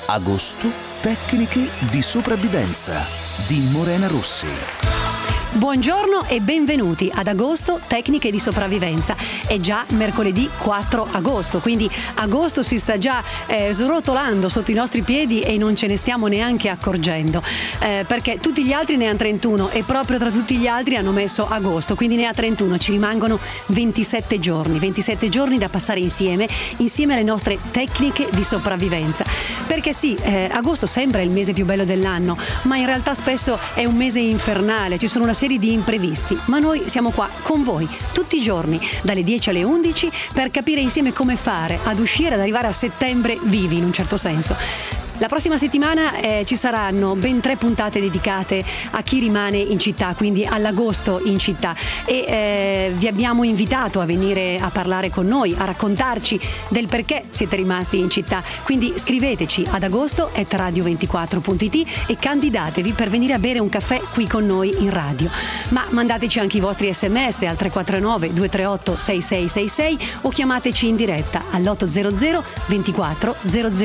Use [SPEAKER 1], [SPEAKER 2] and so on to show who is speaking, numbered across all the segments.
[SPEAKER 1] Agosto, tecniche di sopravvivenza di Morena Rossi.
[SPEAKER 2] Buongiorno e benvenuti ad Agosto, tecniche di sopravvivenza. È già mercoledì 4 agosto, quindi agosto si sta già srotolando sotto i nostri piedi e non ce ne stiamo neanche accorgendo, perché tutti gli altri ne hanno 31 e proprio tra tutti gli altri hanno messo agosto, quindi ne ha 31, ci rimangono 27 giorni da passare insieme alle nostre tecniche di sopravvivenza. Perché sì, agosto sembra il mese più bello dell'anno, ma in realtà spesso è un mese infernale, ci sono una serie di imprevisti, ma noi siamo qua con voi tutti i giorni dalle 10 alle 11 per capire insieme come fare ad uscire, ad arrivare a settembre vivi in un certo senso. La prossima settimana ci saranno ben 3 puntate dedicate a chi rimane in città, quindi all'agosto in città, e vi abbiamo invitato a venire a parlare con noi, a raccontarci del perché siete rimasti in città. Quindi scriveteci ad agosto@radio24.it e candidatevi per venire a bere un caffè qui con noi in radio. Ma mandateci anche i vostri sms al 349 238 6666 o chiamateci in diretta all'800 24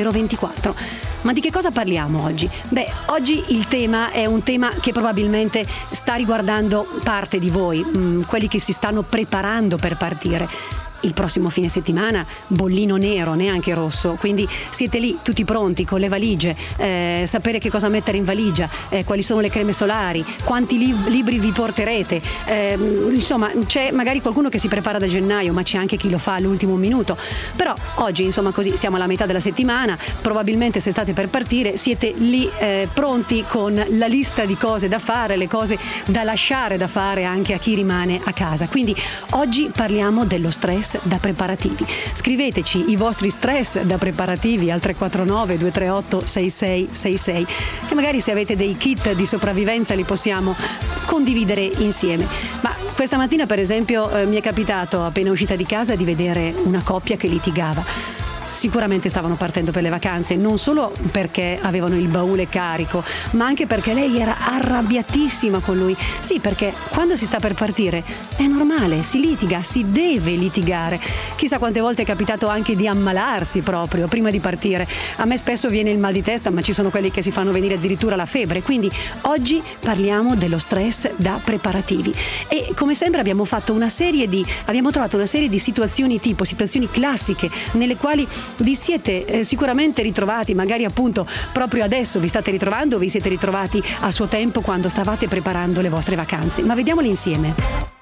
[SPEAKER 2] 0024. Ma di che cosa parliamo oggi? Beh, oggi il tema è un tema che probabilmente sta riguardando parte di voi, quelli che si stanno preparando per partire. Il prossimo fine settimana, bollino nero, neanche rosso, quindi siete lì tutti pronti con le valigie, sapere che cosa mettere in valigia, quali sono le creme solari, quanti libri vi porterete, insomma c'è magari qualcuno che si prepara da gennaio, ma c'è anche chi lo fa all'ultimo minuto. Però oggi, insomma, così siamo alla metà della settimana, probabilmente se state per partire siete lì pronti con la lista di cose da fare, le cose da lasciare da fare anche a chi rimane a casa. Quindi oggi parliamo dello stress da preparativi. Scriveteci i vostri stress da preparativi al 349 238 6666, che magari se avete dei kit di sopravvivenza li possiamo condividere insieme. Ma questa mattina, per esempio, mi è capitato, appena uscita di casa, di vedere una coppia che litigava. Sicuramente stavano partendo per le vacanze, non solo perché avevano il baule carico, ma anche perché lei era arrabbiatissima con lui. Sì, perché quando si sta per partire è normale, si litiga, si deve litigare. Chissà quante volte è capitato anche di ammalarsi proprio prima di partire. A me spesso viene il mal di testa, ma ci sono quelli che si fanno venire addirittura la febbre. Quindi oggi parliamo dello stress da preparativi. E come sempre abbiamo trovato una serie di situazioni tipo, situazioni classiche nelle quali vi siete sicuramente ritrovati, magari appunto proprio adesso vi state ritrovando o vi siete ritrovati a suo tempo quando stavate preparando le vostre vacanze. Ma vediamole insieme.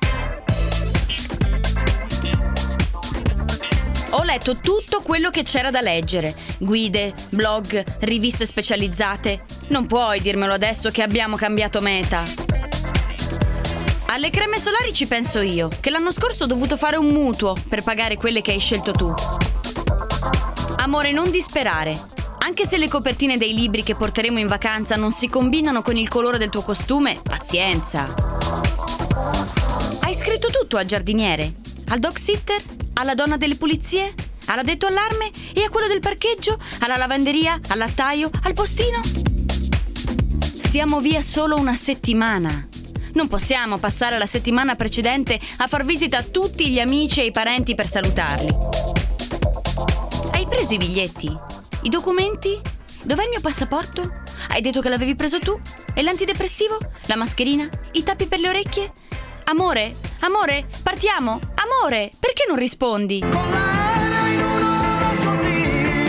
[SPEAKER 3] Ho letto tutto quello che c'era da leggere: guide, blog, riviste specializzate. Non puoi dirmelo adesso che abbiamo cambiato meta. Alle creme solari ci penso io, che l'anno scorso ho dovuto fare un mutuo per pagare quelle che hai scelto tu. Amore, non disperare. Anche se le copertine dei libri che porteremo in vacanza non si combinano con il colore del tuo costume, pazienza. Hai scritto tutto al giardiniere, al dog sitter, alla donna delle pulizie, all'addetto allarme e a quello del parcheggio, alla lavanderia, al lattaio, al postino? Stiamo via solo una settimana. Non possiamo passare la settimana precedente a far visita a tutti gli amici e i parenti per salutarli. Hai preso i biglietti? I documenti? Dov'è il mio passaporto? Hai detto che l'avevi preso tu? E l'antidepressivo? La mascherina? I tappi per le orecchie? Amore? Amore? Partiamo? Amore? Perché non rispondi?
[SPEAKER 4] Con l'aereo in un'ora son lì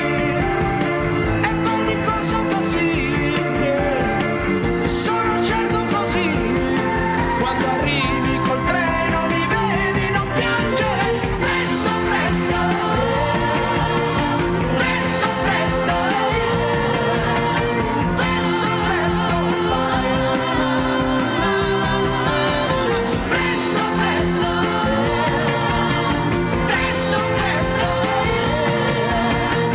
[SPEAKER 4] e poi di corsa così, e sono certo così. Quando arrivi col treno mi vedi non piangere. Presto, presto, presto, presto, presto, presto, presto, presto, presto, presto.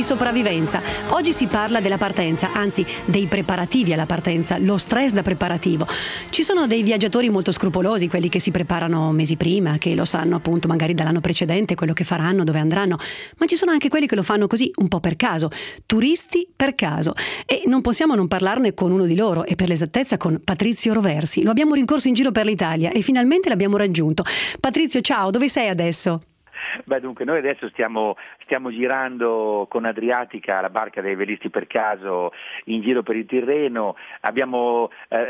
[SPEAKER 2] di sopravvivenza. Oggi si parla della partenza, anzi dei preparativi alla partenza, lo stress da preparativo. Ci sono dei viaggiatori molto scrupolosi, quelli che si preparano mesi prima, che lo sanno appunto magari dall'anno precedente quello che faranno, dove andranno, ma ci sono anche quelli che lo fanno così un po' per caso, turisti per caso, e non possiamo non parlarne con uno di loro, e per l'esattezza con Patrizio Roversi. Lo abbiamo rincorso in giro per l'Italia e finalmente l'abbiamo raggiunto. Patrizio, ciao, dove sei adesso?
[SPEAKER 5] Beh, dunque, noi adesso stiamo girando con Adriatica, la barca dei velisti per caso, in giro per il Tirreno. Abbiamo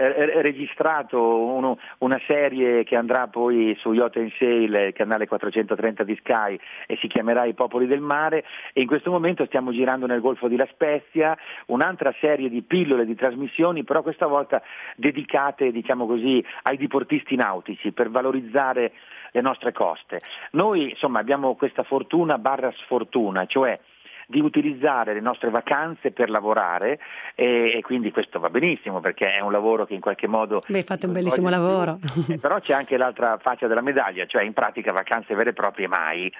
[SPEAKER 5] registrato una serie che andrà poi su Yacht and Sail, il canale 430 di Sky, e si chiamerà I Popoli del Mare, e in questo momento stiamo girando nel Golfo di La Spezia un'altra serie di pillole di trasmissioni, però questa volta dedicate, diciamo così, ai diportisti nautici, per valorizzare le nostre coste. Noi insomma abbiamo questa fortuna / sfortuna, cioè di utilizzare le nostre vacanze per lavorare, e quindi questo va benissimo perché è un lavoro che in qualche modo...
[SPEAKER 2] Beh, fate un bellissimo lavoro.
[SPEAKER 5] Però c'è anche l'altra faccia della medaglia, cioè in pratica vacanze vere e proprie mai.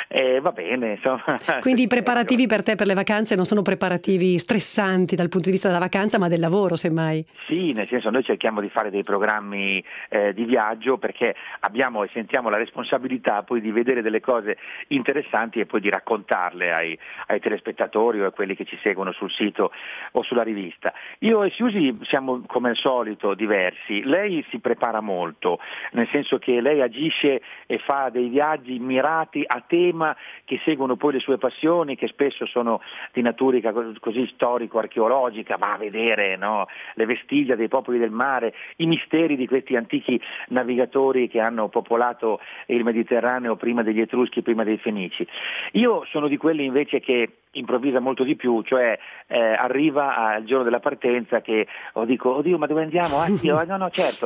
[SPEAKER 5] Va bene, insomma.
[SPEAKER 2] Quindi i preparativi per te per le vacanze non sono preparativi stressanti dal punto di vista della vacanza, ma del lavoro, semmai.
[SPEAKER 5] Sì, nel senso, noi cerchiamo di fare dei programmi di viaggio, perché abbiamo e sentiamo la responsabilità poi di vedere delle cose interessanti e poi di raccontarle ai telespettatori o a quelli che ci seguono sul sito o sulla rivista. Io e Siusi siamo come al solito diversi. Lei si prepara molto, nel senso che lei agisce e fa dei viaggi mirati a tema che seguono poi le sue passioni, che spesso sono di natura così storico-archeologica, va a vedere, no, le vestigia dei popoli del mare, i misteri di questi antichi navigatori che hanno popolato il Mediterraneo prima degli Etruschi, prima dei Fenici. Io sono di quelli invece che improvvisa molto di più, cioè arriva al giorno della partenza che dico, oddio, ma dove andiamo? No, certo,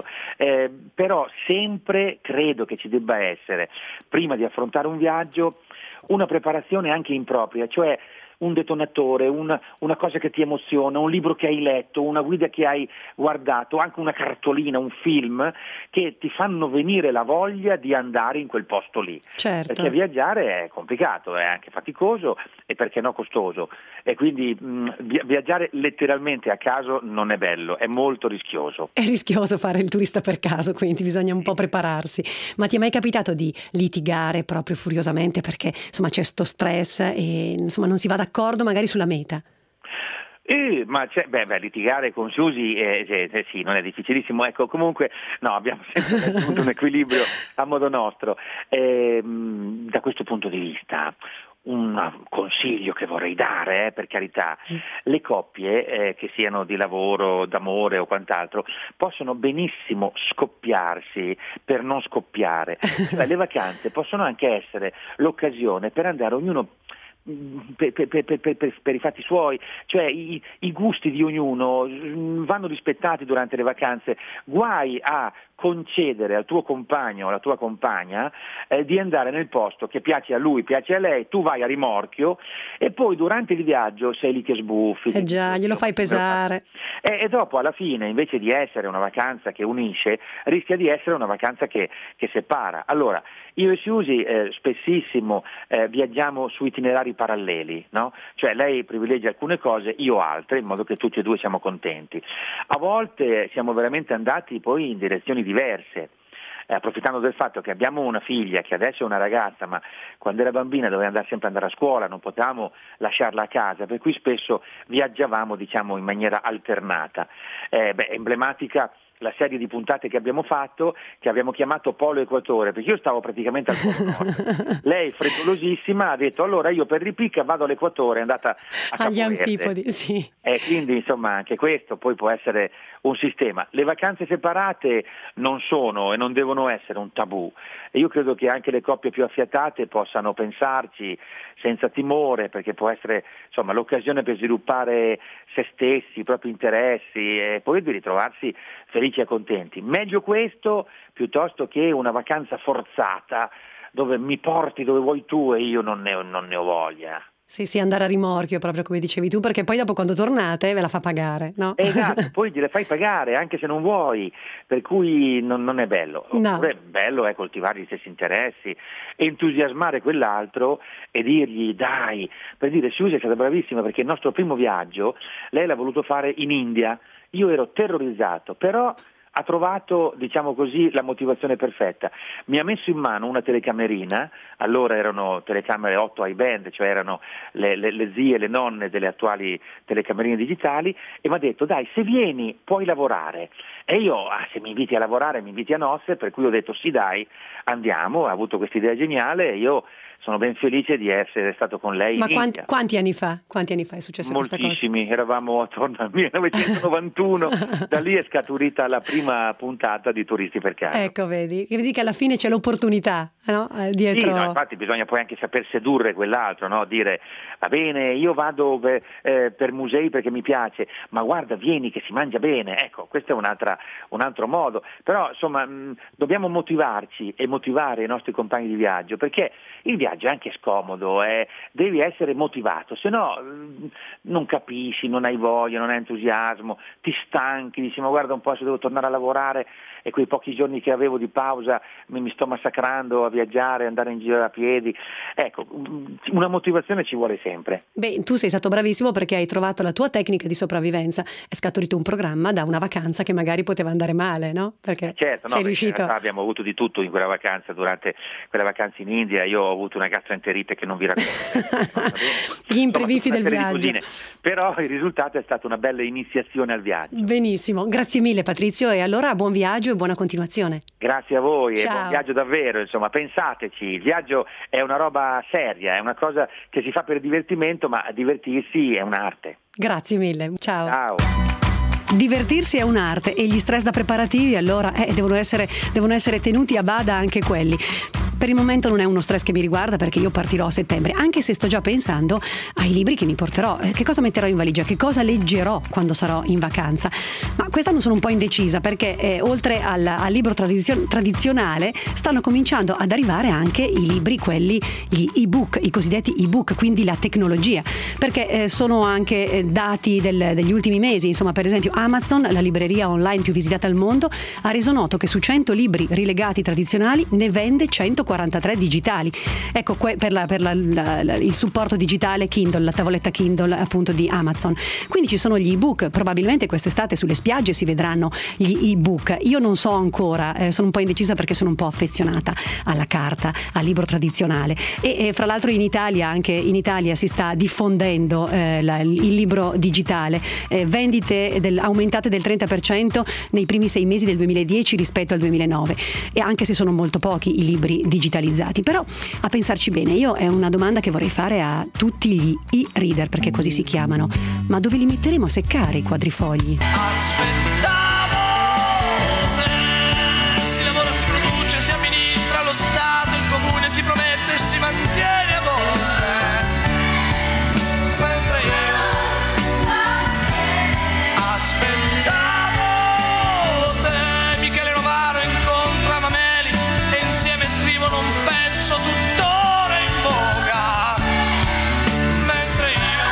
[SPEAKER 5] però sempre credo che ci debba essere, prima di affrontare un viaggio, una preparazione anche impropria, cioè un detonatore, una cosa che ti emoziona, un libro che hai letto, una guida che hai guardato, anche una cartolina, un film, che ti fanno venire la voglia di andare in quel posto lì.
[SPEAKER 2] Certo.
[SPEAKER 5] Perché viaggiare è complicato, è anche faticoso e perché no costoso, e quindi viaggiare letteralmente a caso non è bello, è molto rischioso.
[SPEAKER 2] È rischioso fare il turista per caso, quindi bisogna un po' prepararsi. Ma ti è mai capitato di litigare proprio furiosamente perché insomma c'è sto stress e insomma non si va d'accordo magari sulla meta?
[SPEAKER 5] Ma litigare con Susi sì, non è difficilissimo, ecco, comunque no, abbiamo sempre raggiunto un equilibrio a modo nostro. Da questo punto di vista un consiglio che vorrei dare, per carità, le coppie che siano di lavoro, d'amore o quant'altro, possono benissimo scoppiarsi per non scoppiare. Cioè, le vacanze possono anche essere l'occasione per andare ognuno per i fatti suoi, cioè i gusti di ognuno vanno rispettati durante le vacanze. Guai a concedere al tuo compagno o alla tua compagna di andare nel posto che piace a lui, piace a lei, tu vai a rimorchio e poi durante il viaggio sei lì che sbuffi.
[SPEAKER 2] Già, glielo fai pesare.
[SPEAKER 5] E dopo alla fine, invece di essere una vacanza che unisce, rischia di essere una vacanza che separa. Allora, io e Siusi spessissimo viaggiamo su itinerari paralleli, no? Cioè lei privilegia alcune cose, io altre, in modo che tutti e due siamo contenti. A volte siamo veramente andati poi in direzioni diverse, approfittando del fatto che abbiamo una figlia che adesso è una ragazza, ma quando era bambina doveva sempre andare a scuola, non potevamo lasciarla a casa, per cui spesso viaggiavamo, diciamo, in maniera alternata. Emblematica la serie di puntate che abbiamo fatto, che abbiamo chiamato Polo Equatore, perché io stavo praticamente al Polo Nord. Lei, frettolosissima, ha detto allora io per ripicca vado all'Equatore, è andata a
[SPEAKER 2] agli
[SPEAKER 5] Capoverde.
[SPEAKER 2] antipodi, sì.
[SPEAKER 5] E quindi insomma anche questo poi può essere un sistema. Le vacanze separate non sono e non devono essere un tabù, e io credo che anche le coppie più affiatate possano pensarci senza timore, perché può essere insomma l'occasione per sviluppare se stessi, i propri interessi e poi di ritrovarsi felici e contenti. Meglio questo piuttosto che una vacanza forzata dove mi porti dove vuoi tu e io non ne ho voglia.
[SPEAKER 2] Sì, andare a rimorchio, proprio come dicevi tu, perché poi dopo quando tornate ve la fa pagare, no?
[SPEAKER 5] Esatto, poi gliele fai pagare anche se non vuoi, per cui non è bello.
[SPEAKER 2] No.
[SPEAKER 5] Oppure bello è coltivare gli stessi interessi, entusiasmare quell'altro e dirgli dai, per dire Susi è stata bravissima perché il nostro primo viaggio lei l'ha voluto fare in India, io ero terrorizzato, però ha trovato, diciamo così, la motivazione perfetta. Mi ha messo in mano una telecamerina, allora erano telecamere 8 high band, cioè erano le zie, le nonne delle attuali telecamerine digitali, e mi ha detto dai, se vieni puoi lavorare. E io, se mi inviti a lavorare, mi inviti a nozze, per cui ho detto sì dai, andiamo, ha avuto questa idea geniale e io sono ben felice di essere stato con lei.
[SPEAKER 2] Ma quanti anni fa? Quanti anni fa è successa questa cosa?
[SPEAKER 5] Moltissimi, eravamo attorno al 1991, da lì è scaturita la prima puntata di Turisti per Caso.
[SPEAKER 2] Ecco, vedi che alla fine c'è l'opportunità, no? Dietro.
[SPEAKER 5] Sì, no, infatti bisogna poi anche saper sedurre quell'altro, no? Dire va bene, io vado per musei perché mi piace, ma guarda, vieni che si mangia bene. Ecco, questo è un altro modo. Però insomma dobbiamo motivarci e motivare i nostri compagni di viaggio, perché il viaggio è anche scomodo, devi essere motivato, se no non capisci, non hai voglia, non hai entusiasmo, ti stanchi, dici ma guarda un po' se devo tornare a lavorare e quei pochi giorni che avevo di pausa mi sto massacrando a viaggiare, andare in giro a piedi. Ecco, una motivazione ci vuole sempre.
[SPEAKER 2] Beh, tu sei stato bravissimo perché hai trovato la tua tecnica di sopravvivenza, è scaturito un programma da una vacanza che magari poteva andare male, no? Perché
[SPEAKER 5] certo,
[SPEAKER 2] sei riuscito.
[SPEAKER 5] Abbiamo avuto di tutto in quella vacanza, durante quella vacanza in India, io ho avuto una gastroenterite che non vi racconto.
[SPEAKER 2] Gli imprevisti del viaggio.
[SPEAKER 5] Però il risultato è stata una bella iniziazione al viaggio.
[SPEAKER 2] Benissimo, grazie mille Patrizio, e allora buon viaggio e buona continuazione.
[SPEAKER 5] Grazie a voi.
[SPEAKER 2] Ciao.
[SPEAKER 5] E buon viaggio davvero, insomma, pensateci, il viaggio è una roba seria, è una cosa che si fa per divertimento, ma divertirsi è un'arte.
[SPEAKER 2] Grazie mille, ciao.
[SPEAKER 5] Ciao.
[SPEAKER 2] Divertirsi è un'arte e gli stress da preparativi allora devono essere tenuti a bada anche quelli. Per il momento non è uno stress che mi riguarda perché io partirò a settembre, anche se sto già pensando ai libri che mi porterò, che cosa metterò in valigia, che cosa leggerò quando sarò in vacanza. Ma quest'anno sono un po' indecisa perché oltre al libro tradizionale stanno cominciando ad arrivare anche i libri, gli ebook, i cosiddetti ebook, quindi la tecnologia, perché sono anche dati degli ultimi mesi. Insomma, per esempio Amazon, la libreria online più visitata al mondo, ha reso noto che su 100 libri rilegati tradizionali ne vende 143 digitali. Ecco, per il supporto digitale Kindle, la tavoletta Kindle appunto di Amazon. Quindi ci sono gli ebook, probabilmente quest'estate sulle spiagge si vedranno gli ebook. Io non so ancora, sono un po' indecisa perché sono un po' affezionata alla carta, al libro tradizionale e fra l'altro anche in Italia si sta diffondendo il libro digitale, vendite aumentate del 30% nei primi 6 mesi del 2010 rispetto al 2009, e anche se sono molto pochi i libri digitalizzati. Però a pensarci bene, io è una domanda che vorrei fare a tutti gli e-reader, perché così si chiamano: ma dove li metteremo a seccare i quadrifogli?
[SPEAKER 4] Aspettavo te, si lavora, si produce, si amministra lo Stato, il comune si promette e si mantiene a volte, mentre io aspettavo te. Michele Romano incontra Mameli e insieme scrivono un pezzo tuttora in voga, mentre io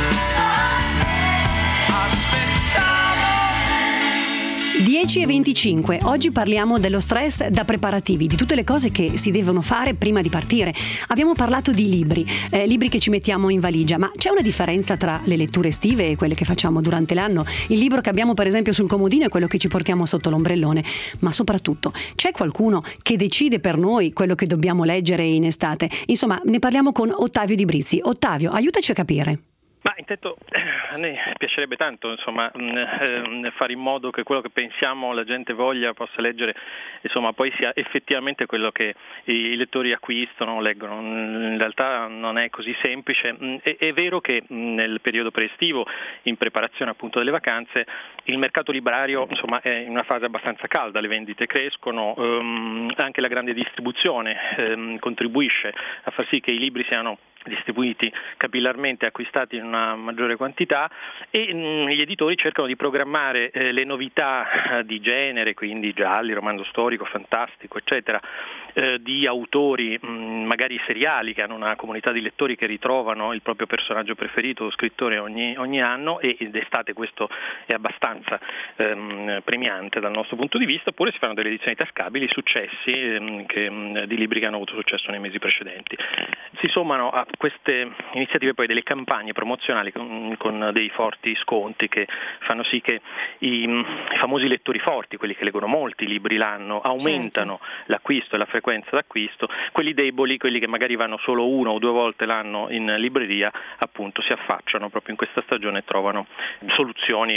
[SPEAKER 4] aspettavo.
[SPEAKER 2] 10:25. Oggi parliamo dello stress da preparativi, di tutte le cose che si devono fare prima di partire. Abbiamo parlato di libri che ci mettiamo in valigia, ma c'è una differenza tra le letture estive e quelle che facciamo durante l'anno? Il libro che abbiamo per esempio sul comodino è quello che ci portiamo sotto l'ombrellone, ma soprattutto c'è qualcuno che decide per noi quello che dobbiamo leggere in estate? Insomma, ne parliamo con Ottavio Di Brizzi. Ottavio, aiutaci a capire.
[SPEAKER 6] Ma intanto a noi piacerebbe tanto, insomma, fare in modo che quello che pensiamo la gente voglia, possa leggere, insomma, poi sia effettivamente quello che i lettori acquistano, leggono. In realtà non è così semplice. È vero che nel periodo preestivo, in preparazione appunto delle vacanze, il mercato librario, insomma, è in una fase abbastanza calda, le vendite crescono, anche la grande distribuzione contribuisce a far sì che i libri siano distribuiti capillarmente, acquistati in una maggiore quantità, e gli editori cercano di programmare le novità di genere, quindi gialli, romanzo storico, fantastico, eccetera, di autori magari seriali che hanno una comunità di lettori che ritrovano il proprio personaggio preferito o scrittore ogni anno, e d'estate questo è abbastanza premiante dal nostro punto di vista. Oppure si fanno delle edizioni tascabili, successi di libri che hanno avuto successo nei mesi precedenti. Si sommano a queste iniziative poi delle campagne promozionali con dei forti sconti che fanno sì che i famosi lettori forti, quelli che leggono molti libri l'anno, aumentano l'acquisto e la frequenza d'acquisto. Quelli deboli, quelli che magari vanno solo 1 o 2 volte l'anno in libreria, appunto si affacciano proprio in questa stagione e trovano soluzioni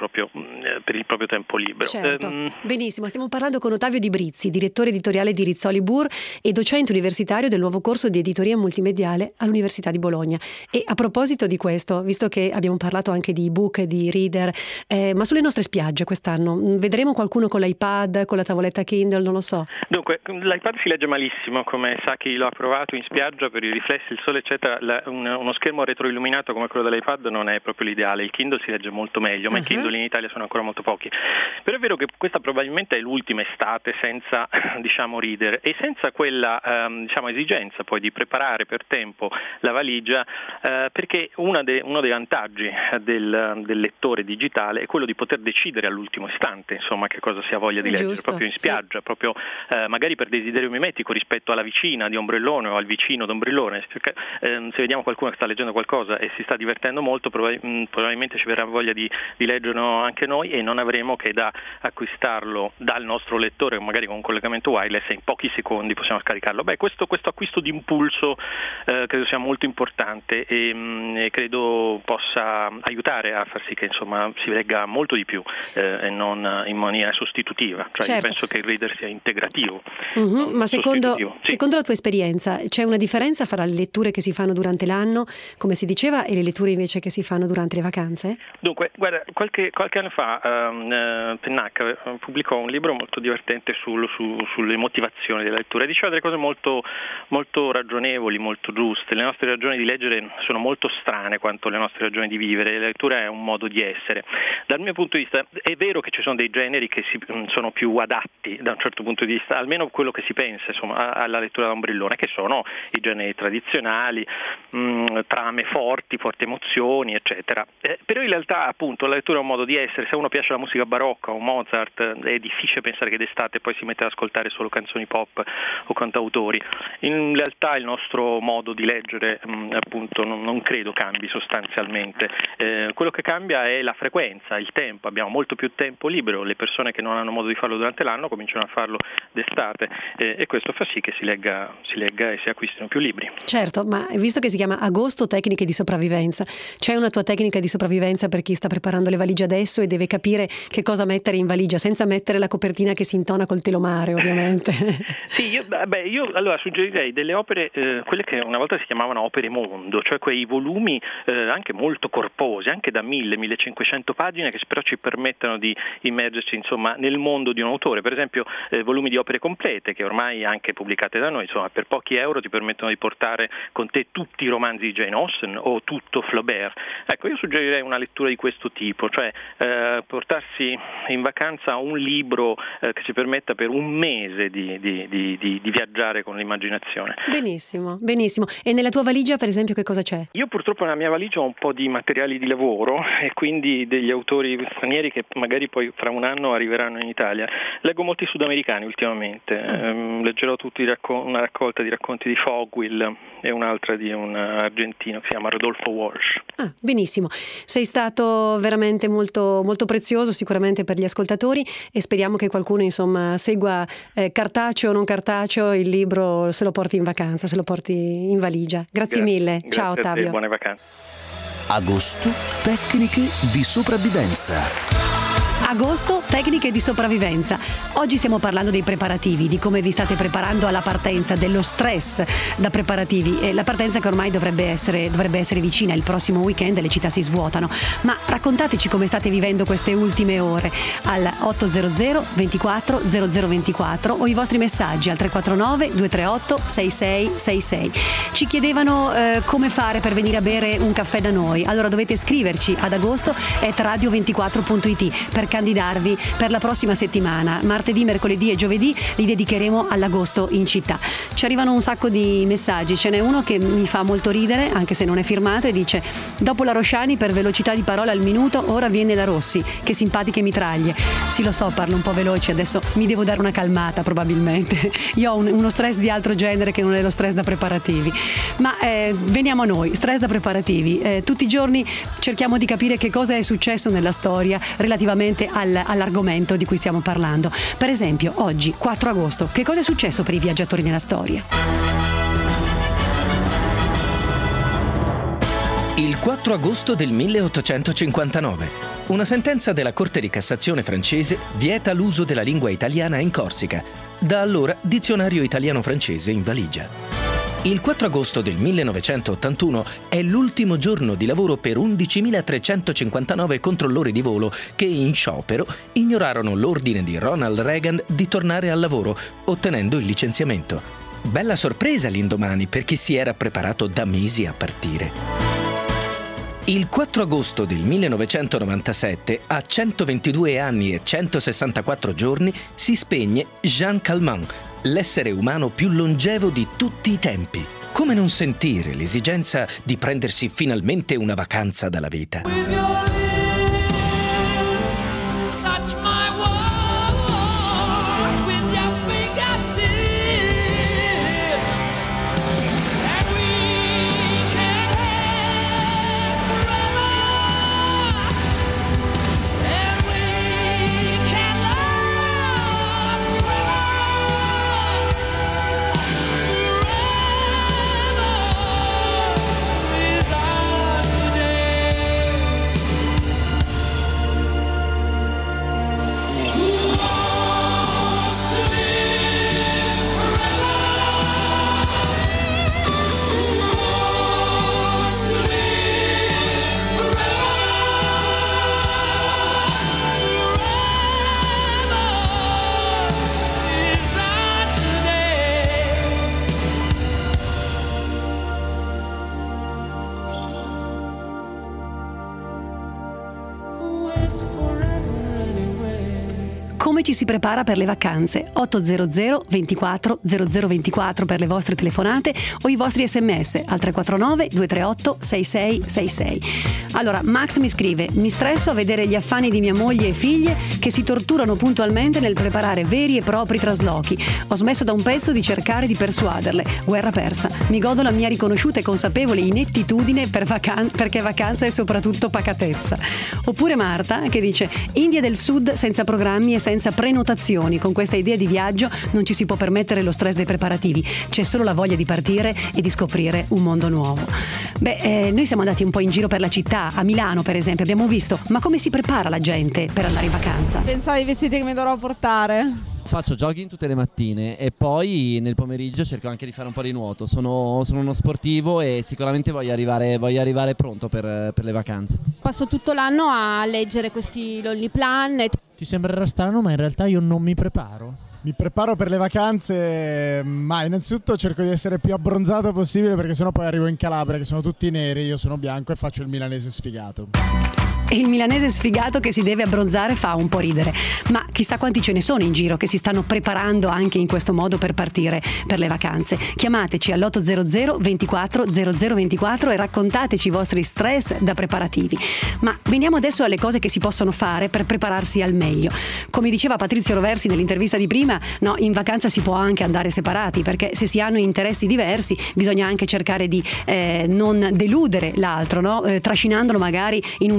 [SPEAKER 6] per il proprio tempo libero.
[SPEAKER 2] Certo. Benissimo, stiamo parlando con Ottavio Di Brizzi, direttore editoriale di Rizzoli Bur e docente universitario del nuovo corso di editoria multimediale all'Università di Bologna. E a proposito di questo, visto che abbiamo parlato anche di ebook e di reader, ma sulle nostre spiagge quest'anno vedremo qualcuno con l'iPad, con la tavoletta Kindle, non lo so.
[SPEAKER 6] Dunque, l'iPad si legge malissimo, come sa chi lo ha provato in spiaggia, per i riflessi, il sole eccetera. Uno schermo retroilluminato come quello dell'iPad non è proprio l'ideale. Il Kindle si legge molto meglio, ma i Kindle in Italia sono ancora molto pochi. Però è vero che questa probabilmente è l'ultima estate senza reader e senza quella esigenza poi di preparare per tempo la valigia, perché uno dei vantaggi del lettore digitale è quello di poter decidere all'ultimo istante che cosa si ha voglia di leggere, proprio in spiaggia, proprio magari per desiderio mimetico rispetto alla vicina di ombrellone o al vicino d'ombrellone. Se vediamo qualcuno che sta leggendo qualcosa e si sta divertendo molto, probabilmente ci verrà voglia di leggerlo anche noi, e non avremo che da acquistarlo dal nostro lettore, magari con un collegamento wireless, e in pochi secondi possiamo scaricarlo. Questo acquisto di impulso credo sia molto importante e credo possa aiutare a far sì che si legga molto di più e non in maniera sostitutiva. Io penso che il reader sia integrativo.
[SPEAKER 2] Ma secondo la tua esperienza c'è una differenza fra le letture che si fanno durante l'anno, come si diceva, e le letture invece che si fanno durante le vacanze?
[SPEAKER 6] Dunque, guarda, qualche anno fa Pennac pubblicò un libro molto divertente sulle motivazioni della lettura, e diceva delle cose molto, molto ragionevoli, molto giuste. Le nostre ragioni di leggere sono molto strane quanto le nostre ragioni di vivere. La lettura è un modo di essere. Dal mio punto di vista è vero che ci sono dei generi che sono più adatti da un certo punto di vista, almeno quello che si pensa alla lettura da ombrellone, che sono i generi tradizionali, trame forti emozioni, eccetera. Però in realtà appunto la lettura è un modo di essere. Se a uno piace la musica barocca o Mozart, è difficile pensare che d'estate poi si mette ad ascoltare solo canzoni pop o cantautori. In realtà il nostro modo di leggere appunto non credo cambi sostanzialmente. Quello che cambia è la frequenza, il tempo. Abbiamo molto più tempo libero. Le persone che non hanno modo di farlo durante l'anno cominciano a farlo d'estate, e questo fa sì che si legga e si acquistino più libri.
[SPEAKER 2] Certo, ma visto che si chiama Agosto Tecniche di Sopravvivenza, c'è una tua tecnica di sopravvivenza per chi sta preparando le valigie adesso e deve capire che cosa mettere in valigia senza mettere la copertina che si intona col telomare, ovviamente?
[SPEAKER 6] Sì, io allora suggerirei delle opere, quelle che una volta si chiamavano opere mondo, cioè quei volumi anche molto corposi, anche da 1000-1500 pagine, che però ci permettono di immergerci nel mondo di un autore. Per esempio volumi di opere complete, che ormai anche pubblicate da noi, per pochi euro ti permettono di portare con te tutti i romanzi di Jane Austen o tutto Flaubert. Ecco, io suggerirei una lettura di questo tipo, cioè portarsi in vacanza un libro che ci permetta per un mese di viaggiare con l'immaginazione.
[SPEAKER 2] Benissimo. E nella tua valigia, per esempio, che cosa c'è?
[SPEAKER 6] Io purtroppo nella mia valigia ho un po' di materiali di lavoro e quindi degli autori stranieri che magari poi fra un anno arriveranno in Italia. Leggo molti sudamericani ultimamente. Leggerò una raccolta di racconti di Fogwill e un'altra di un argentino che si chiama Rodolfo Walsh.
[SPEAKER 2] Benissimo, sei stato veramente molto, molto prezioso sicuramente per gli ascoltatori, e speriamo che qualcuno segua cartaceo o non cartaceo, il libro se lo porti in vacanza, se lo porti in valigia. Grazie mille. Ciao Ottavio.
[SPEAKER 6] Buone vacanze.
[SPEAKER 1] Agosto, tecniche di sopravvivenza.
[SPEAKER 2] Agosto, tecniche di sopravvivenza. Oggi stiamo parlando dei preparativi, di come vi state preparando alla partenza, dello stress da preparativi. E la partenza che ormai dovrebbe essere vicina, il prossimo weekend le città si svuotano. Ma raccontateci come state vivendo queste ultime ore al 800 24 0024 o i vostri messaggi al 349 238 6666. Ci chiedevano come fare per venire a bere un caffè da noi. Allora dovete scriverci ad agosto@radio24.it per candidarvi per la prossima settimana. Martedì, mercoledì e giovedì li dedicheremo all'agosto in città. Ci arrivano un sacco di messaggi, ce n'è uno che mi fa molto ridere anche se non è firmato e dice: dopo la Rosciani per velocità di parola al minuto ora viene la Rossi, che simpatiche mitraglie. Sì, lo so, parlo un po' veloce, adesso mi devo dare una calmata probabilmente. Io ho uno stress di altro genere che non è lo stress da preparativi. Ma veniamo a noi, stress da preparativi. Tutti i giorni cerchiamo di capire che cosa è successo nella storia relativamente all'argomento di cui stiamo parlando. Per esempio, oggi, 4 agosto, che cosa è successo per i viaggiatori nella storia?
[SPEAKER 7] Il 4 agosto del 1859, una sentenza della Corte di Cassazione francese vieta l'uso della lingua italiana in Corsica. Da allora, dizionario italiano-francese in valigia. Il 4 agosto del 1981 è l'ultimo giorno di lavoro per 11.359 controllori di volo che, in sciopero, ignorarono l'ordine di Ronald Reagan di tornare al lavoro, ottenendo il licenziamento. Bella sorpresa l'indomani per chi si era preparato da mesi a partire. Il 4 agosto del 1997, a 122 anni e 164 giorni, si spegne Jean Calment, l'essere umano più longevo di tutti i tempi. Come non sentire l'esigenza di prendersi finalmente una vacanza dalla vita?
[SPEAKER 2] Come ci si prepara per le vacanze? 800 24 0024 per le vostre telefonate o i vostri sms al 349 238 6666. Allora, Max mi scrive: mi stresso a vedere gli affanni di mia moglie e figlie che si torturano puntualmente nel preparare veri e propri traslochi. Ho smesso da un pezzo di cercare di persuaderle. Guerra persa. Mi godo la mia riconosciuta e consapevole inettitudine perché vacanza è soprattutto pacatezza. Oppure Marta che dice: India del Sud senza programmi e senza prenotazioni. Con questa idea di viaggio non ci si può permettere lo stress dei preparativi, c'è solo la voglia di partire e di scoprire un mondo nuovo. Noi siamo andati un po' in giro per la città, a Milano per esempio, abbiamo visto, ma come si prepara la gente per andare in vacanza?
[SPEAKER 8] Pensavo ai vestiti che mi dovrò portare?
[SPEAKER 9] Faccio jogging tutte le mattine e poi nel pomeriggio cerco anche di fare un po' di nuoto. Sono uno sportivo e sicuramente voglio arrivare pronto per le vacanze.
[SPEAKER 8] Passo tutto l'anno a leggere questi Lonely Planet.
[SPEAKER 10] Ti sembrerà strano, ma in realtà io non mi preparo. Mi preparo per le vacanze, ma innanzitutto cerco di essere più abbronzato possibile, perché sennò poi arrivo in Calabria che sono tutti neri, io sono bianco e faccio il milanese sfigato.
[SPEAKER 2] E il milanese sfigato che si deve abbronzare fa un po' ridere, ma chissà quanti ce ne sono in giro che si stanno preparando anche in questo modo per partire per le vacanze. Chiamateci all'800 24 0024 e raccontateci i vostri stress da preparativi. Ma veniamo adesso alle cose che si possono fare per prepararsi al meglio. Come diceva Patrizio Roversi nell'intervista di prima, no, in vacanza si può anche andare separati, perché se si hanno interessi diversi bisogna anche cercare di non deludere l'altro, no? Trascinandolo magari in un viaggio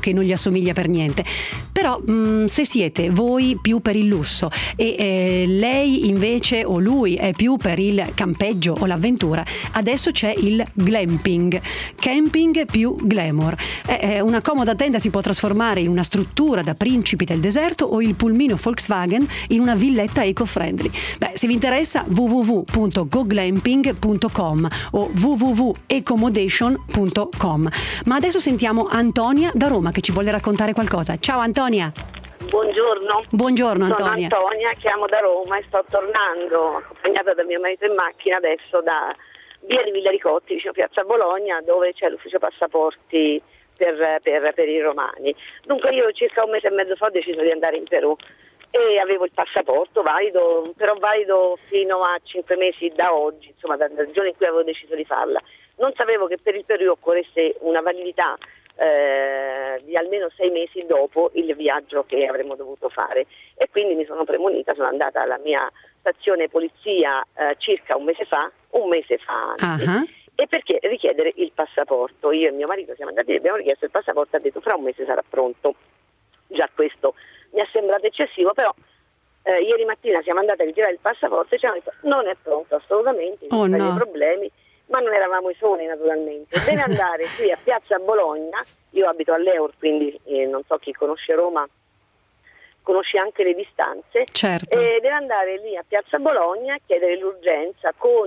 [SPEAKER 2] che non gli assomiglia per niente. Però se siete voi più per il lusso e lei invece o lui è più per il campeggio o l'avventura, adesso c'è il glamping, camping più glamour. Una comoda tenda si può trasformare in una struttura da principi del deserto o il pulmino Volkswagen in una villetta eco-friendly. Se vi interessa, www.goglamping.com o www.ecomodation.com. Ma adesso sentiamo Antonia da Roma che ci vuole raccontare qualcosa. Ciao Antonia.
[SPEAKER 11] Buongiorno.
[SPEAKER 2] Buongiorno Antonia.
[SPEAKER 11] Sono Antonia, chiamo da Roma e sto tornando accompagnata da mio marito in macchina adesso da via di Villa Ricotti, vicino a Piazza Bologna, dove c'è l'ufficio passaporti per i romani. Dunque io circa un mese e mezzo fa ho deciso di andare in Perù e avevo il passaporto valido, però valido fino a 5 mesi da oggi, insomma dal giorno in cui avevo deciso di farla. Non sapevo che per il Perù occorresse una validità di almeno 6 mesi dopo il viaggio che avremmo dovuto fare, e quindi mi sono premunita, sono andata alla mia stazione polizia circa un mese fa anzi, e perché richiedere il passaporto. Io e mio marito siamo andati e abbiamo richiesto il passaporto, ha detto fra un mese sarà pronto. Già questo mi è sembrato eccessivo, però ieri mattina siamo andati a ritirare il passaporto e ci hanno detto non è pronto assolutamente, ci sono dei problemi, ma non eravamo i soli naturalmente. Deve andare qui a Piazza Bologna, io abito all'Eur, quindi non so chi conosce Roma conosce anche le distanze,
[SPEAKER 2] certo.
[SPEAKER 11] E deve andare lì a Piazza Bologna a chiedere l'urgenza con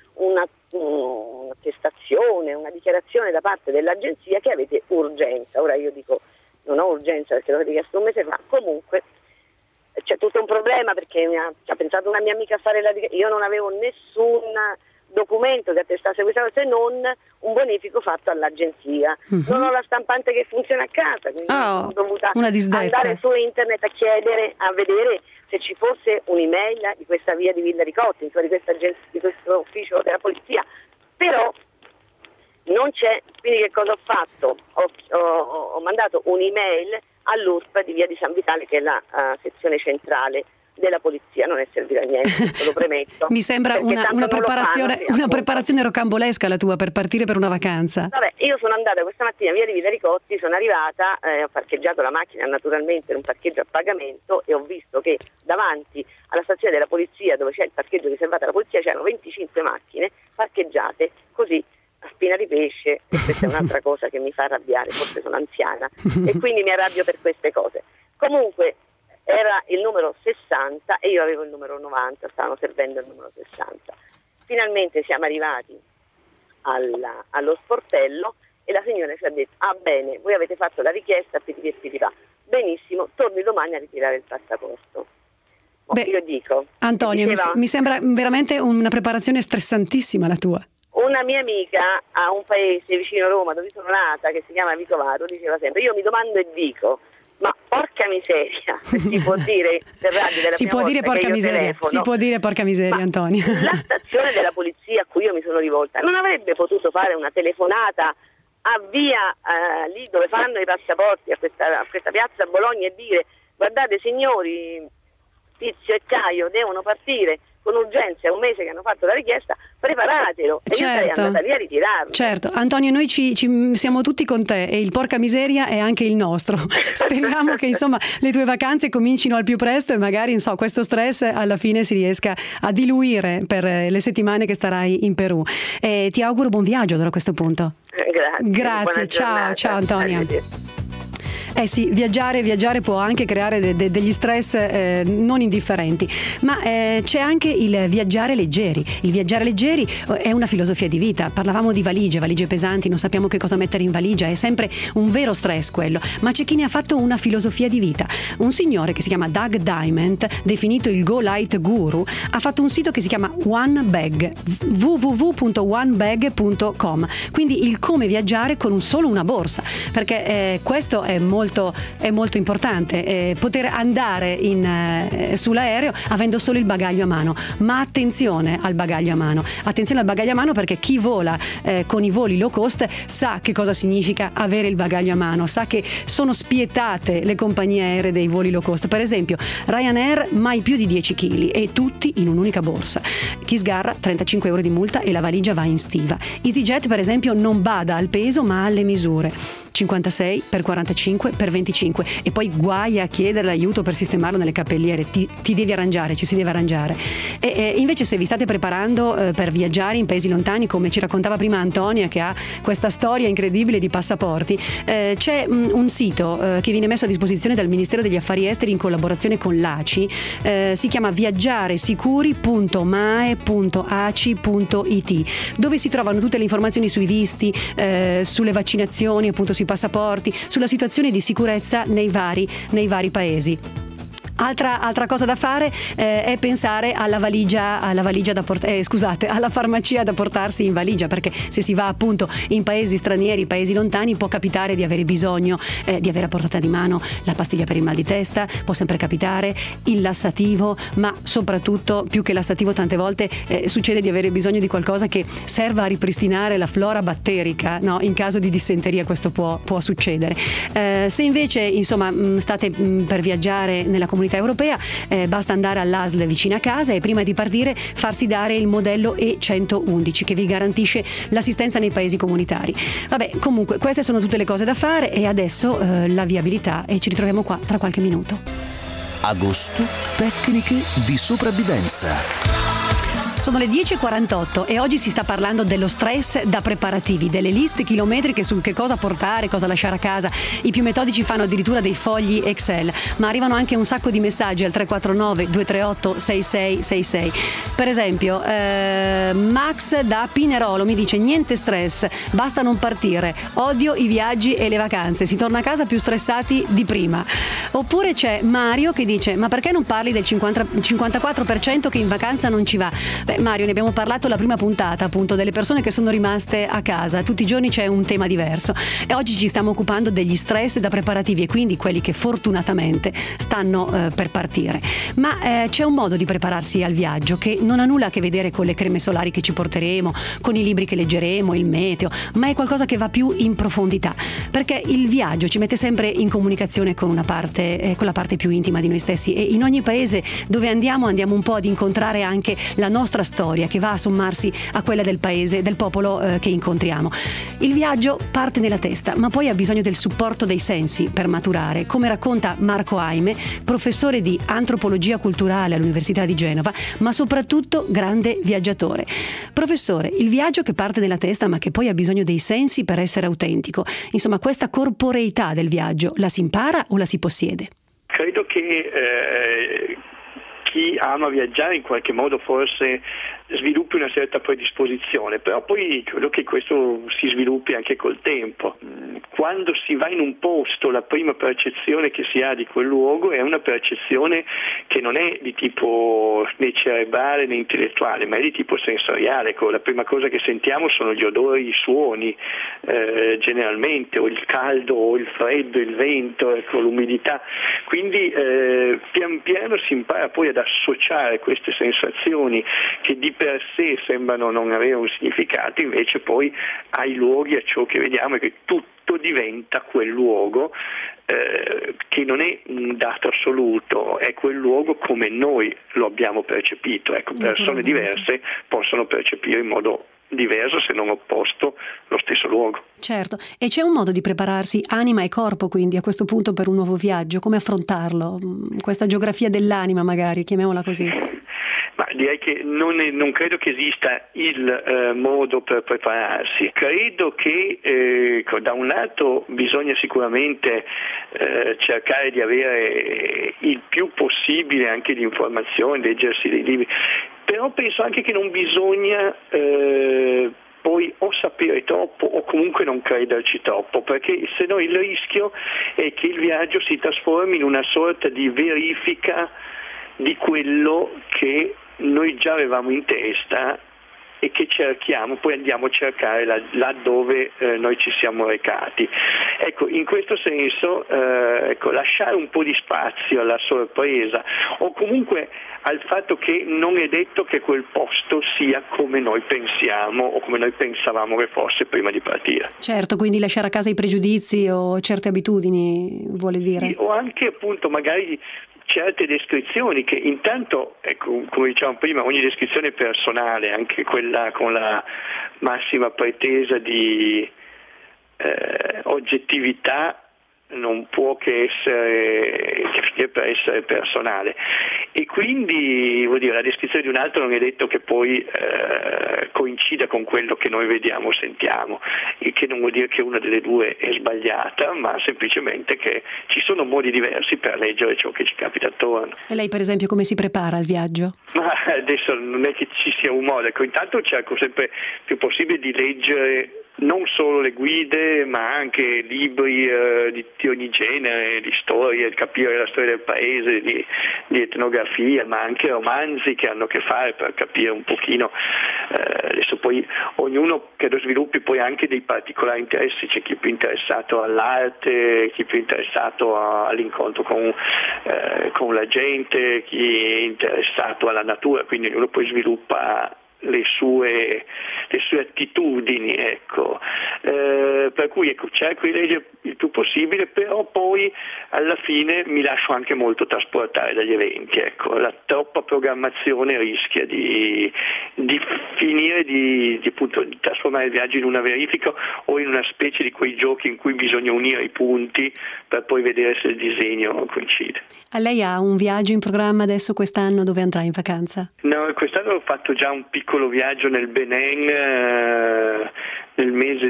[SPEAKER 11] un'attestazione, una dichiarazione da parte dell'agenzia che avete urgenza. Ora io dico non ho urgenza perché l'ho richiesto un mese fa, comunque c'è tutto un problema perché ci ha pensato una mia amica a fare io non avevo nessun documento che attestasse questa cosa se non un bonifico fatto all'agenzia. Non ho la stampante che funziona a casa, quindi sono dovuta andare su internet a chiedere, a vedere se ci fosse un'email di questa via di Villa Ricotti, insomma, di questo ufficio della polizia, però non c'è. Quindi che cosa ho fatto? Ho mandato un'email all'URSS di via di San Vitale, che è la sezione centrale della polizia. Non è servita a niente, lo premetto.
[SPEAKER 2] Mi sembra una preparazione rocambolesca la tua per partire per una vacanza.
[SPEAKER 11] Vabbè, io sono andata questa mattina via di Villa Ricotti, sono arrivata, ho parcheggiato la macchina naturalmente in un parcheggio a pagamento e ho visto che davanti alla stazione della polizia, dove c'è il parcheggio riservato alla polizia, c'erano 25 macchine parcheggiate così a spina di pesce, e questa è un'altra cosa che mi fa arrabbiare, forse sono anziana e quindi mi arrabbio per queste cose. Comunque era il numero 60 e io avevo il numero 90, stavano servendo il numero 60. Finalmente siamo arrivati allo sportello e la signora ci ha detto: ah bene, voi avete fatto la richiesta, benissimo, torni domani a ritirare il passaporto. Io dico,
[SPEAKER 2] Antonia, mi sembra veramente una preparazione stressantissima la tua.
[SPEAKER 11] Una mia amica a un paese vicino a Roma dove sono nata, che si chiama Vicovaro, diceva sempre: io mi domando e dico, ma porca miseria, si può dire per radio della
[SPEAKER 2] si può dire porca miseria, si può dire porca miseria, Antonia.
[SPEAKER 11] La stazione della polizia a cui io mi sono rivolta non avrebbe potuto fare una telefonata a via lì dove fanno i passaporti, a questa piazza a Bologna, e dire: guardate signori, Tizio e Caio devono partire con urgenza, è un mese che hanno fatto la richiesta, preparatelo. E io sarei andata lì a ritirarlo.
[SPEAKER 2] Certo, Antonio, noi siamo tutti con te e il porca miseria è anche il nostro. Speriamo che insomma le tue vacanze comincino al più presto e magari questo stress alla fine si riesca a diluire per le settimane che starai in Perù. Ti auguro buon viaggio allora a questo punto. Grazie, ciao Antonio. Sì, viaggiare può anche creare degli stress non indifferenti, ma c'è anche il viaggiare leggeri. Il viaggiare leggeri è una filosofia di vita. Parlavamo di valigie pesanti, non sappiamo che cosa mettere in valigia, è sempre un vero stress quello, ma c'è chi ne ha fatto una filosofia di vita. Un signore che si chiama Doug Diamond, definito il Go Light Guru, ha fatto un sito che si chiama One Bag, www.onebag.com, quindi il come viaggiare con solo una borsa, perché questo è molto importante, poter andare sull'aereo avendo solo il bagaglio a mano. Ma attenzione al bagaglio a mano perché chi vola con i voli low cost sa che cosa significa avere il bagaglio a mano, sa che sono spietate le compagnie aeree dei voli low cost. Per esempio Ryanair mai più di 10 kg e tutti in un'unica borsa. Chi sgarra 35 euro di multa e la valigia va in stiva. EasyJet per esempio non bada al peso ma alle misure. 56 per 45 per 25 e poi guai a chiedere l'aiuto per sistemarlo nelle cappelliere, ti devi arrangiare, ci si deve arrangiare. E invece se vi state preparando per viaggiare in paesi lontani, come ci raccontava prima Antonia, che ha questa storia incredibile di passaporti, c'è un sito che viene messo a disposizione dal Ministero degli Affari Esteri in collaborazione con l'ACI, si chiama viaggiaresicuri.mae.aci.it, dove si trovano tutte le informazioni sui visti, sulle vaccinazioni, appunto sui passaporti, sulla situazione di sicurezza nei vari paesi. Altra cosa da fare è pensare alla valigia da alla farmacia da portarsi in valigia, perché se si va appunto in paesi stranieri, paesi lontani, può capitare di avere bisogno di avere a portata di mano la pastiglia per il mal di testa, può sempre capitare il lassativo, ma soprattutto più che lassativo tante volte succede di avere bisogno di qualcosa che serva a ripristinare la flora batterica, no? In caso di dissenteria questo può succedere. Se invece insomma state per viaggiare nella comunità europea, basta andare all'ASL vicino a casa e prima di partire farsi dare il modello E111 che vi garantisce l'assistenza nei paesi comunitari. Vabbè, comunque queste sono tutte le cose da fare e adesso la viabilità, e ci ritroviamo qua tra qualche minuto.
[SPEAKER 1] Agosto, tecniche di sopravvivenza.
[SPEAKER 2] Sono le 10.48 e oggi si sta parlando dello stress da preparativi, delle liste chilometriche su che cosa portare, cosa lasciare a casa. I più metodici fanno addirittura dei fogli Excel, ma arrivano anche un sacco di messaggi al 349 238 6666. Per esempio, Max da Pinerolo mi dice: niente stress, basta non partire, odio i viaggi e le vacanze, si torna a casa più stressati di prima. Oppure c'è Mario che dice: ma perché non parli del 54% che in vacanza non ci va? Beh, Mario, ne abbiamo parlato la prima puntata, appunto, delle persone che sono rimaste a casa. Tutti i giorni c'è un tema diverso e oggi ci stiamo occupando degli stress da preparativi, e quindi quelli che fortunatamente stanno per partire. Ma c'è un modo di prepararsi al viaggio che non ha nulla a che vedere con le creme solari che ci porteremo, con i libri che leggeremo, il meteo, ma è qualcosa che va più in profondità, perché il viaggio ci mette sempre in comunicazione con una parte, con la parte più intima di noi stessi, e in ogni paese dove andiamo un po' ad incontrare anche la nostra storia che va a sommarsi a quella del paese, del popolo che incontriamo. Il viaggio parte nella testa, ma poi ha bisogno del supporto dei sensi per maturare, come racconta Marco Aime, professore di antropologia culturale all'Università di Genova, ma soprattutto grande viaggiatore. Professore, il viaggio che parte nella testa ma che poi ha bisogno dei sensi per essere autentico, insomma, questa corporeità del viaggio la si impara o la si possiede?
[SPEAKER 12] Credo che chi ama viaggiare in qualche modo forse sviluppi una certa predisposizione, però poi credo che questo si sviluppi anche col tempo. Quando si va in un posto, la prima percezione che si ha di quel luogo è una percezione che non è di tipo né cerebrale né intellettuale, ma è di tipo sensoriale. La prima cosa che sentiamo sono gli odori, i suoni, generalmente, o il caldo o il freddo, il vento, l'umidità. Quindi pian piano si impara poi ad associare queste sensazioni che di per sé sembrano non avere un significato, invece poi ai luoghi, a ciò che vediamo, è che tutto diventa quel luogo che non è un dato assoluto, è quel luogo come noi lo abbiamo percepito. Ecco, persone diverse possono percepire in modo diverso, se non opposto, lo stesso luogo.
[SPEAKER 2] Certo, e c'è un modo di prepararsi anima e corpo quindi a questo punto per un nuovo viaggio? Come affrontarlo? Questa geografia dell'anima, magari, chiamiamola così.
[SPEAKER 12] Ma direi che non credo che esista il modo per prepararsi. Credo che da un lato bisogna sicuramente cercare di avere il più possibile anche di informazioni, leggersi dei libri, però penso anche che non bisogna poi o sapere troppo o comunque non crederci troppo, perché se no il rischio è che il viaggio si trasformi in una sorta di verifica di quello che noi già avevamo in testa e che cerchiamo, poi andiamo a cercare là dove noi ci siamo recati. Ecco, in questo senso lasciare un po' di spazio alla sorpresa, o comunque al fatto che non è detto che quel posto sia come noi pensiamo o come noi pensavamo che fosse prima di partire.
[SPEAKER 2] Certo, quindi lasciare a casa i pregiudizi o certe abitudini, vuole dire?
[SPEAKER 12] O anche appunto magari certe descrizioni che intanto, ecco, come dicevamo prima, ogni descrizione è personale, anche quella con la massima pretesa di oggettività non può che finire per essere personale, e quindi vuol dire, la descrizione di un altro non è detto che poi coincida con quello che noi vediamo o sentiamo, il che non vuol dire che una delle due è sbagliata, ma semplicemente che ci sono modi diversi per leggere ciò che ci capita attorno.
[SPEAKER 2] E lei per esempio come si prepara al viaggio?
[SPEAKER 12] Ma adesso non è che ci sia un modo, ecco, intanto cerco sempre più possibile di leggere non solo le guide, ma anche libri di ogni genere, di storie, di capire la storia del paese, di etnografia, ma anche romanzi che hanno a che fare per capire un pochino. Adesso poi ognuno credo sviluppi poi anche dei particolari interessi, c'è chi è più interessato all'arte, chi è più interessato all'incontro con la gente, chi è interessato alla natura, quindi ognuno poi sviluppa le sue attitudini, ecco. Per cui ecco, cerco di leggere il più possibile, però poi alla fine mi lascio anche molto trasportare dagli eventi, ecco. La troppa programmazione rischia di finire di trasformare il viaggio in una verifica o in una specie di quei giochi in cui bisogna unire i punti per poi vedere se il disegno coincide.
[SPEAKER 2] A lei ha un viaggio in programma adesso quest'anno? Dove andrà in vacanza?
[SPEAKER 12] No, quest'anno ho fatto già un piccolo viaggio nel Benin nel mese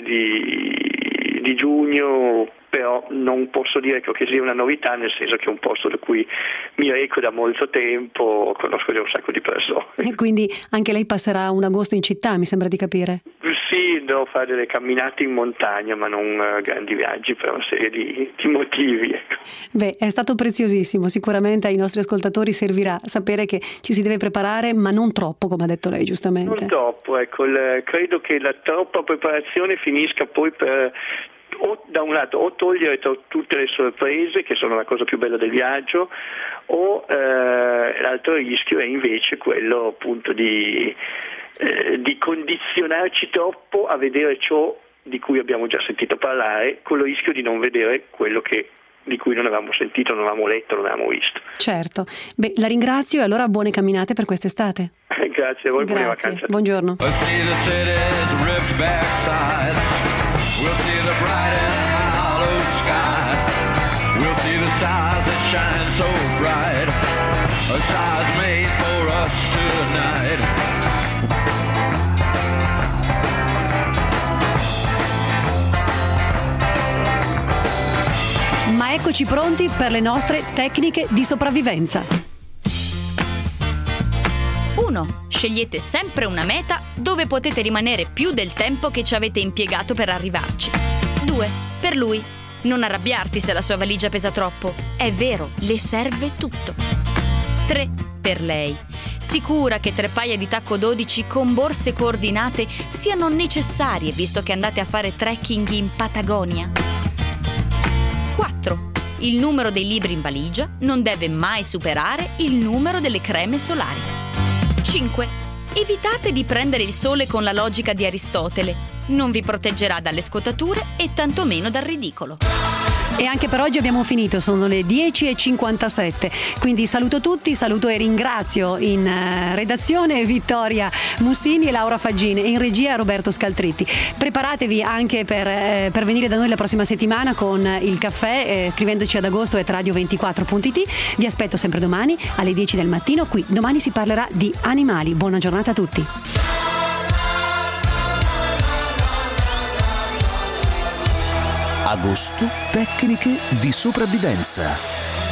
[SPEAKER 12] di giugno, però non posso dire che sia una novità, nel senso che è un posto da cui mi reco da molto tempo, conosco già un sacco di persone.
[SPEAKER 2] E quindi anche lei passerà un agosto in città, mi sembra di capire.
[SPEAKER 12] Sì, devo fare delle camminate in montagna, ma non grandi viaggi per una serie di motivi.
[SPEAKER 2] Beh, è stato preziosissimo, sicuramente ai nostri ascoltatori servirà sapere che ci si deve preparare, ma non troppo, come ha detto lei giustamente.
[SPEAKER 12] Non troppo, ecco, credo che la troppa preparazione finisca poi per da un lato o togliere tutte le sorprese, che sono la cosa più bella del viaggio, o l'altro rischio è invece quello appunto di condizionarci troppo a vedere ciò di cui abbiamo già sentito parlare, con il rischio di non vedere quello di cui non avevamo sentito, non avevamo letto, non avevamo visto.
[SPEAKER 2] Certo. Beh, la ringrazio e allora buone camminate per quest'estate.
[SPEAKER 12] Grazie a voi, buone vacanze.
[SPEAKER 2] Buongiorno.
[SPEAKER 4] We'll see the bright and hollow sky. We'll see the stars that shine so bright. A stars made for us tonight.
[SPEAKER 2] Ma eccoci pronti per le nostre tecniche di sopravvivenza.
[SPEAKER 3] 1. Scegliete sempre una meta dove potete rimanere più del tempo che ci avete impiegato per arrivarci. 2. Per lui. Non arrabbiarti se la sua valigia pesa troppo. È vero, le serve tutto. 3. Per lei. Sicura che 3 paia di tacco 12 con borse coordinate siano necessarie visto che andate a fare trekking in Patagonia. 4. Il numero dei libri in valigia non deve mai superare il numero delle creme solari. 5. Evitate di prendere il sole con la logica di Aristotele. Non vi proteggerà dalle scottature e tantomeno dal ridicolo.
[SPEAKER 2] E anche per oggi abbiamo finito, sono le 10:57, quindi saluto tutti, saluto e ringrazio in redazione Vittoria Mussini e Laura Faggin e in regia Roberto Scaltritti. Preparatevi anche per venire da noi la prossima settimana con il caffè, scrivendoci ad agosto@radio24.it. Vi aspetto sempre domani alle 10 del mattino qui. Domani si parlerà di animali. Buona giornata a tutti.
[SPEAKER 1] Agosto, tecniche di sopravvivenza.